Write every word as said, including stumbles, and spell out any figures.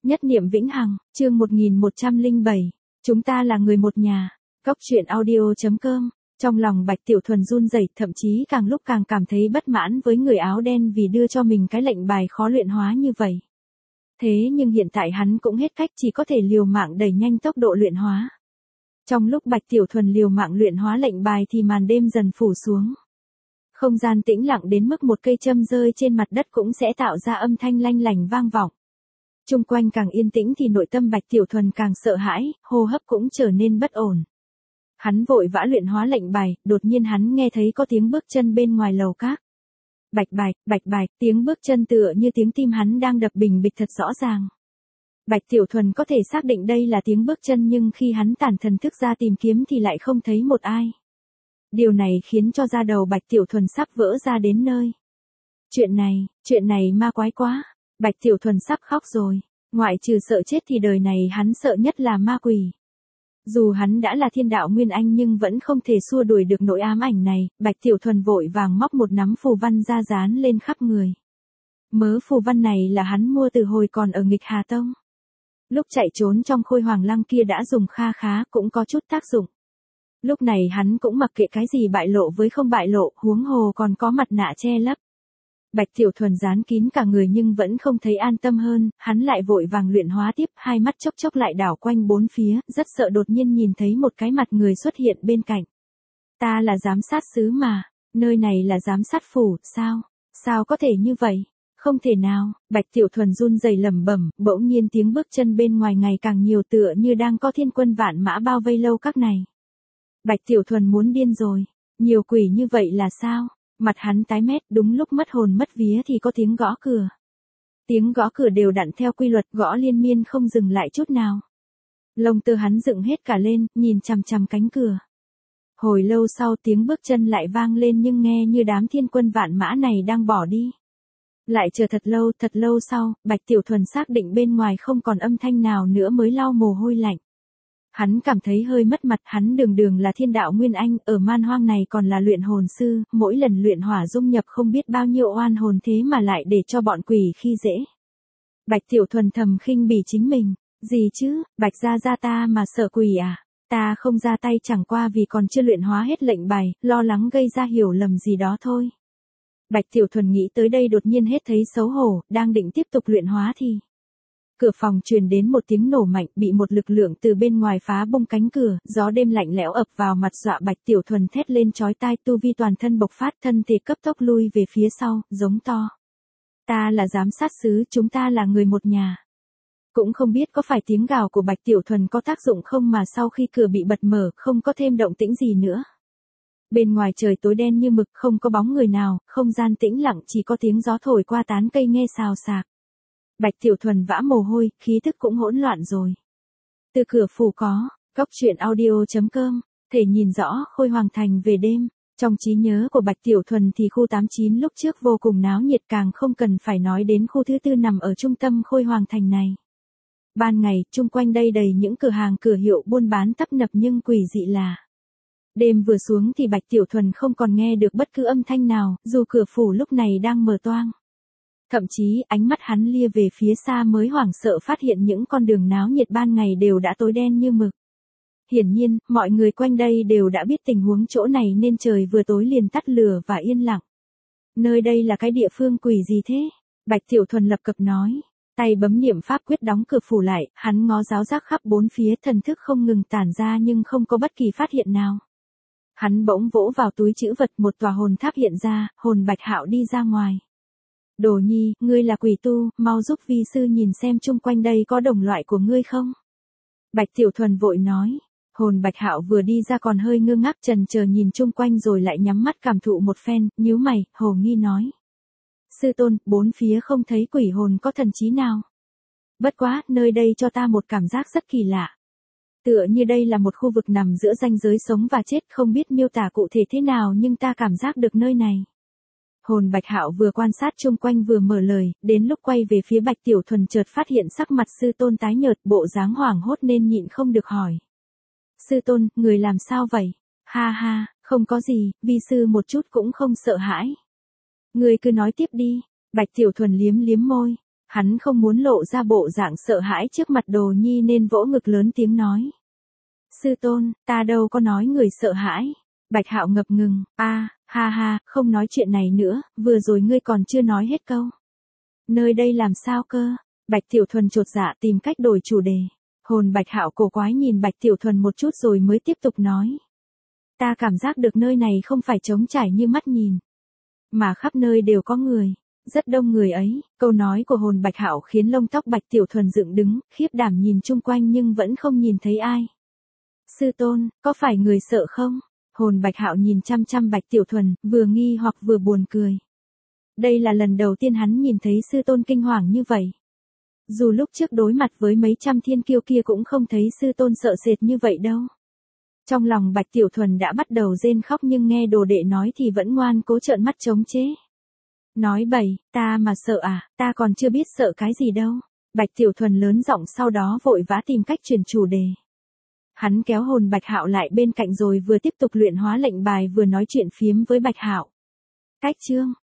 Nhất niệm vĩnh hằng, chương một nghìn một trăm lẻ bảy. Chúng ta là người một nhà. Góc truyện audio.com. Trong lòng Bạch Tiểu Thuần run rẩy, thậm chí càng lúc càng cảm thấy bất mãn với người áo đen vì đưa cho mình cái lệnh bài khó luyện hóa như vậy. Thế nhưng hiện tại hắn cũng hết cách, chỉ có thể liều mạng đẩy nhanh tốc độ luyện hóa. Trong lúc Bạch Tiểu Thuần liều mạng luyện hóa lệnh bài thì màn đêm dần phủ xuống. Không gian tĩnh lặng đến mức một cây châm rơi trên mặt đất cũng sẽ tạo ra âm thanh lanh lành vang vọng. Chung quanh càng yên tĩnh thì nội tâm Bạch Tiểu Thuần càng sợ hãi, hô hấp cũng trở nên bất ổn. Hắn vội vã luyện hóa lệnh bài, đột nhiên hắn nghe thấy có tiếng bước chân bên ngoài lầu các. Bạch bạch, bạch bạch, tiếng bước chân tựa như tiếng tim hắn đang đập bình bịch thật rõ ràng. Bạch Tiểu Thuần có thể xác định đây là tiếng bước chân, nhưng khi hắn tản thần thức ra tìm kiếm thì lại không thấy một ai. Điều này khiến cho da đầu Bạch Tiểu Thuần sắp vỡ ra đến nơi. Chuyện này, chuyện này ma quái quá. Bạch Tiểu Thuần sắp khóc rồi. Ngoại trừ sợ chết thì đời này hắn sợ nhất là ma quỷ. Dù hắn đã là thiên đạo nguyên anh nhưng vẫn không thể xua đuổi được nỗi ám ảnh này. Bạch Tiểu Thuần vội vàng móc một nắm phù văn ra dán lên khắp người. Mớ phù văn này là hắn mua từ hồi còn ở Nghịch Hà Tông. Lúc chạy trốn trong Khôi Hoàng Lăng kia đã dùng kha khá, cũng có chút tác dụng. Lúc này hắn cũng mặc kệ cái gì bại lộ với không bại lộ, huống hồ còn có mặt nạ che lấp. Bạch Tiểu Thuần dán kín cả người nhưng vẫn không thấy an tâm hơn, hắn lại vội vàng luyện hóa tiếp, hai mắt chốc chốc lại đảo quanh bốn phía, rất sợ đột nhiên nhìn thấy một cái mặt người xuất hiện bên cạnh. Ta là giám sát sứ mà, nơi này là giám sát phủ, sao, sao có thể như vậy? Không thể nào. Bạch Tiểu Thuần run rẩy lẩm bẩm, bỗng nhiên tiếng bước chân bên ngoài ngày càng nhiều, tựa như đang có thiên quân vạn mã bao vây lâu các này. Bạch Tiểu Thuần muốn điên rồi, nhiều quỷ như vậy là sao? Mặt hắn tái mét, đúng lúc mất hồn mất vía thì có tiếng gõ cửa. Tiếng gõ cửa đều đặn theo quy luật, gõ liên miên không dừng lại chút nào. Lông tơ hắn dựng hết cả lên, nhìn chằm chằm cánh cửa. Hồi lâu sau tiếng bước chân lại vang lên, nhưng nghe như đám thiên quân vạn mã này đang bỏ đi. Lại chờ thật lâu, thật lâu sau, Bạch Tiểu Thuần xác định bên ngoài không còn âm thanh nào nữa mới lau mồ hôi lạnh. Hắn cảm thấy hơi mất mặt, hắn đường đường là thiên đạo nguyên anh, ở man hoang này còn là luyện hồn sư, mỗi lần luyện hỏa dung nhập không biết bao nhiêu oan hồn, thế mà lại để cho bọn quỷ khi dễ. Bạch Tiểu Thuần thầm khinh bỉ chính mình, gì chứ, Bạch gia gia ta mà sợ quỷ à, ta không ra tay chẳng qua vì còn chưa luyện hóa hết lệnh bài, lo lắng gây ra hiểu lầm gì đó thôi. Bạch Tiểu Thuần nghĩ tới đây đột nhiên hết thấy xấu hổ, đang định tiếp tục luyện hóa thì cửa phòng truyền đến một tiếng nổ mạnh, bị một lực lượng từ bên ngoài phá bung cánh cửa, gió đêm lạnh lẽo ập vào mặt dọa Bạch Tiểu Thuần thét lên chói tai, tu vi toàn thân bộc phát, thân thể cấp tốc lui về phía sau, giống to. Ta là giám sát sứ, chúng ta là người một nhà. Cũng không biết có phải tiếng gào của Bạch Tiểu Thuần có tác dụng không mà sau khi cửa bị bật mở, không có thêm động tĩnh gì nữa. Bên ngoài trời tối đen như mực, không có bóng người nào, không gian tĩnh lặng, chỉ có tiếng gió thổi qua tán cây nghe xào xạc. Bạch Tiểu Thuần vã mồ hôi, khí thức cũng hỗn loạn rồi. Từ cửa phủ có, góc truyện audio.com, thể nhìn rõ Khôi Hoàng Thành về đêm. Trong trí nhớ của Bạch Tiểu Thuần thì khu tám chín lúc trước vô cùng náo nhiệt, càng không cần phải nói đến khu thứ tư nằm ở trung tâm Khôi Hoàng Thành này. Ban ngày, chung quanh đây đầy những cửa hàng cửa hiệu buôn bán tấp nập, nhưng quỷ dị là đêm vừa xuống thì Bạch Tiểu Thuần không còn nghe được bất cứ âm thanh nào, dù cửa phủ lúc này đang mở toang. Thậm chí, ánh mắt hắn lia về phía xa mới hoảng sợ phát hiện những con đường náo nhiệt ban ngày đều đã tối đen như mực. Hiển nhiên, mọi người quanh đây đều đã biết tình huống chỗ này nên trời vừa tối liền tắt lửa và yên lặng. Nơi đây là cái địa phương quỷ gì thế? Bạch Tiểu Thuần lập cập nói. Tay bấm niệm pháp quyết đóng cửa phủ lại, hắn ngó giáo giác khắp bốn phía, thần thức không ngừng tản ra nhưng không có bất kỳ phát hiện nào. Hắn bỗng vỗ vào túi trữ vật, một tòa hồn tháp hiện ra, hồn Bạch Hạo đi ra ngoài. Đồ Nhi, ngươi là quỷ tu, mau giúp vi sư nhìn xem chung quanh đây có đồng loại của ngươi không? Bạch Tiểu Thuần vội nói. Hồn Bạch Hạo vừa đi ra còn hơi ngơ ngác chần chờ nhìn chung quanh rồi lại nhắm mắt cảm thụ một phen, nhíu mày, hồ nghi nói. Sư tôn, bốn phía không thấy quỷ hồn có thần trí nào. Bất quá, nơi đây cho ta một cảm giác rất kỳ lạ. Tựa như đây là một khu vực nằm giữa ranh giới sống và chết, không biết miêu tả cụ thể thế nào nhưng ta cảm giác được nơi này. Hồn Bạch Hạo vừa quan sát chung quanh vừa mở lời, đến lúc quay về phía Bạch Tiểu Thuần chợt phát hiện sắc mặt sư tôn tái nhợt, bộ dáng hoảng hốt nên nhịn không được hỏi. Sư tôn, người làm sao vậy? Ha ha, không có gì, vi sư một chút cũng không sợ hãi. Người cứ nói tiếp đi. Bạch Tiểu Thuần liếm liếm môi. Hắn không muốn lộ ra bộ dạng sợ hãi trước mặt Đồ Nhi nên vỗ ngực lớn tiếng nói. Sư tôn, ta đâu có nói người sợ hãi. Bạch Hạo ngập ngừng, a, ha ha, không nói chuyện này nữa, vừa rồi ngươi còn chưa nói hết câu. Nơi đây làm sao cơ? Bạch Tiểu Thuần chột dạ tìm cách đổi chủ đề. Hồn Bạch Hạo cổ quái nhìn Bạch Tiểu Thuần một chút rồi mới tiếp tục nói. Ta cảm giác được nơi này không phải trống trải như mắt nhìn, mà khắp nơi đều có người, rất đông người ấy. Câu nói của hồn Bạch Hạo khiến lông tóc Bạch Tiểu Thuần dựng đứng, khiếp đảm nhìn chung quanh nhưng vẫn không nhìn thấy ai. Sư tôn, có phải người sợ không? Hồn Bạch Hạo nhìn chăm chăm Bạch Tiểu Thuần, vừa nghi hoặc vừa buồn cười. Đây là lần đầu tiên hắn nhìn thấy sư tôn kinh hoàng như vậy. Dù lúc trước đối mặt với mấy trăm thiên kiêu kia cũng không thấy sư tôn sợ sệt như vậy đâu. Trong lòng Bạch Tiểu Thuần đã bắt đầu rên khóc nhưng nghe đồ đệ nói thì vẫn ngoan cố trợn mắt chống chế. Nói bậy, ta mà sợ à, ta còn chưa biết sợ cái gì đâu. Bạch Tiểu Thuần lớn giọng sau đó vội vã tìm cách chuyển chủ đề. Hắn kéo hồn Bạch Hạo lại bên cạnh rồi vừa tiếp tục luyện hóa lệnh bài vừa nói chuyện phiếm với Bạch Hạo. Cách chương